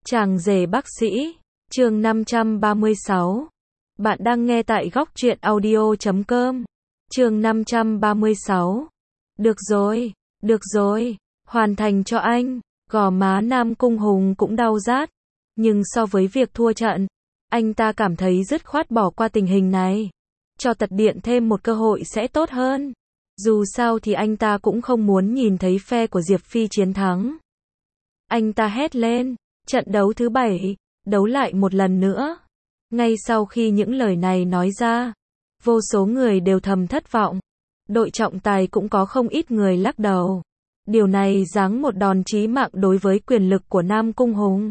Chàng rể bác sĩ, chương 536. Bạn đang nghe tại góc truyện audio.com. Chương 536. Được rồi, hoàn thành cho anh. Gò má Nam Cung Hùng cũng đau rát, nhưng so với việc thua trận, anh ta cảm thấy dứt khoát bỏ qua tình hình này. Cho Tật Điện thêm một cơ hội sẽ tốt hơn. Dù sao thì anh ta cũng không muốn nhìn thấy phe của Diệp Phi chiến thắng. Anh ta hét lên, trận đấu thứ 7, đấu lại một lần nữa. Ngay sau khi những lời này nói ra, vô số người đều thầm thất vọng. Đội trọng tài cũng có không ít người lắc đầu. Điều này giáng một đòn chí mạng đối với quyền lực của Nam Cung Hùng.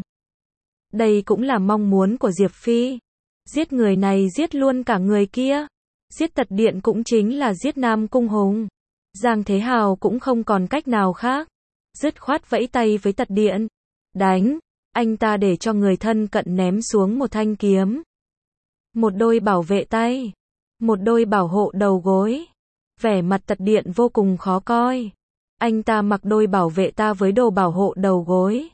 Đây cũng là mong muốn của Diệp Phi. Giết người này giết luôn cả người kia. Giết Tật Điện cũng chính là giết Nam Cung Hùng. Giang Thế Hào cũng không còn cách nào khác. Dứt khoát vẫy tay với Tật Điện. Đánh! Anh ta để cho người thân cận ném xuống một thanh kiếm. Một đôi bảo vệ tay. Một đôi bảo hộ đầu gối. Vẻ mặt Tật Điện vô cùng khó coi. Anh ta mặc đôi bảo vệ ta với đồ bảo hộ đầu gối.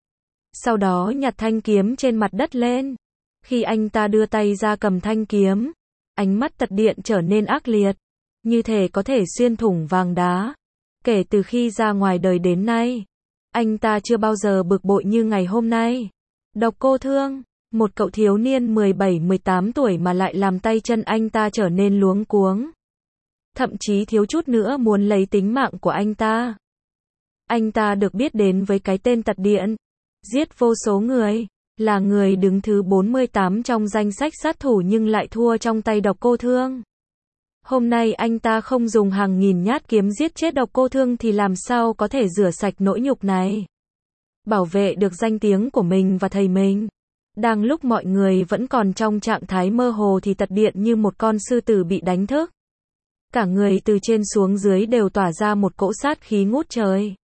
Sau đó nhặt thanh kiếm trên mặt đất lên. Khi anh ta đưa tay ra cầm thanh kiếm, ánh mắt Tật Điện trở nên ác liệt, như thể có thể xuyên thủng vàng đá. Kể từ khi ra ngoài đời đến nay, anh ta chưa bao giờ bực bội như ngày hôm nay. Độc Cô Thương, một cậu thiếu niên 17-18 tuổi mà lại làm tay chân anh ta trở nên luống cuống. Thậm chí thiếu chút nữa muốn lấy tính mạng của anh ta. Anh ta được biết đến với cái tên Tật Điện, giết vô số người, là người đứng thứ 48 trong danh sách sát thủ nhưng lại thua trong tay Độc Cô Thương. Hôm nay anh ta không dùng hàng nghìn nhát kiếm giết chết Độc Cô Thương thì làm sao có thể rửa sạch nỗi nhục này. Bảo vệ được danh tiếng của mình và thầy mình. Đang lúc mọi người vẫn còn trong trạng thái mơ hồ thì Tật Điện như một con sư tử bị đánh thức. Cả người từ trên xuống dưới đều tỏa ra một cỗ sát khí ngút trời.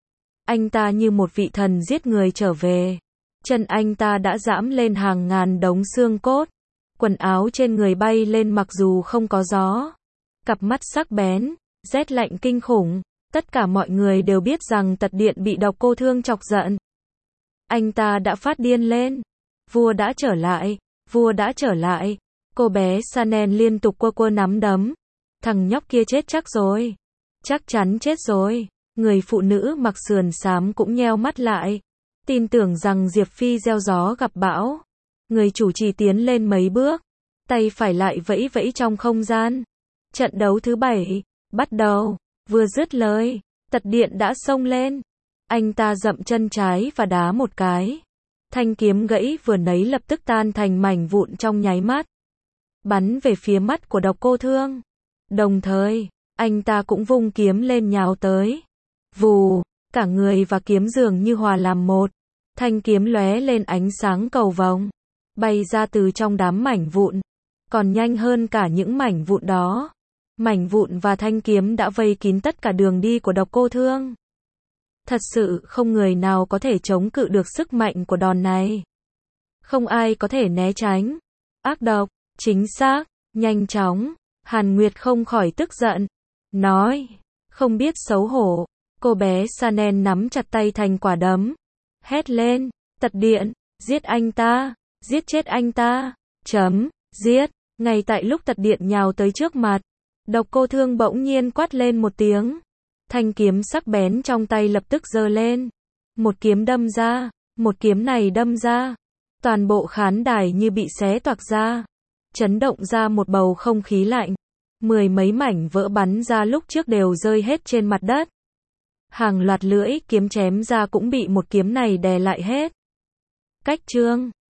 Anh ta như một vị thần giết người trở về. Chân anh ta đã giãm lên hàng ngàn đống xương cốt. Quần áo trên người bay lên mặc dù không có gió. Cặp mắt sắc bén, rét lạnh kinh khủng. Tất cả mọi người đều biết rằng Tật Điện bị Độc Cô Thương chọc giận. Anh ta đã phát điên lên. Vua đã trở lại, vua đã trở lại. Cô bé Sanen liên tục quơ nắm đấm. Thằng nhóc kia chết chắc rồi. Chắc chắn chết rồi. Người phụ nữ mặc sườn xám cũng nheo mắt lại. Tin tưởng rằng Diệp Phi gieo gió gặp bão. Người chủ trì tiến lên mấy bước. Tay phải lại vẫy vẫy trong không gian. Trận đấu thứ 7, bắt đầu. Vừa dứt lời, Tật Điện đã xông lên. Anh ta dậm chân trái và đá một cái. Thanh kiếm gãy vừa nấy lập tức tan thành mảnh vụn trong nháy mắt. Bắn về phía mắt của Độc Cô Thương. Đồng thời, anh ta cũng vung kiếm lên nhào tới. Vù, cả người và kiếm dường như hòa làm một. Thanh kiếm lóe lên ánh sáng cầu vồng, bay ra từ trong đám mảnh vụn. Còn nhanh hơn cả những mảnh vụn đó. Mảnh vụn và thanh kiếm đã vây kín tất cả đường đi của Độc Cô Thương. Thật sự không người nào có thể chống cự được sức mạnh của đòn này. Không ai có thể né tránh. Ác độc, chính xác, nhanh chóng. Hàn Nguyệt không khỏi tức giận. Nói, không biết xấu hổ. Cô bé Sanen nắm chặt tay thành quả đấm. Hét lên, Tật Điện, giết anh ta, giết chết anh ta. Giết. Ngay tại lúc Tật Điện nhào tới trước mặt, Độc Cô Thương bỗng nhiên quát lên một tiếng. Thanh kiếm sắc bén trong tay lập tức giơ lên. Một kiếm đâm ra, một kiếm này đâm ra. Toàn bộ khán đài như bị xé toạc ra. Chấn động ra một bầu không khí lạnh. Mười mấy mảnh vỡ bắn ra lúc trước đều rơi hết trên mặt đất. Hàng loạt lưỡi kiếm chém ra cũng bị một kiếm này đè lại hết. Cách chương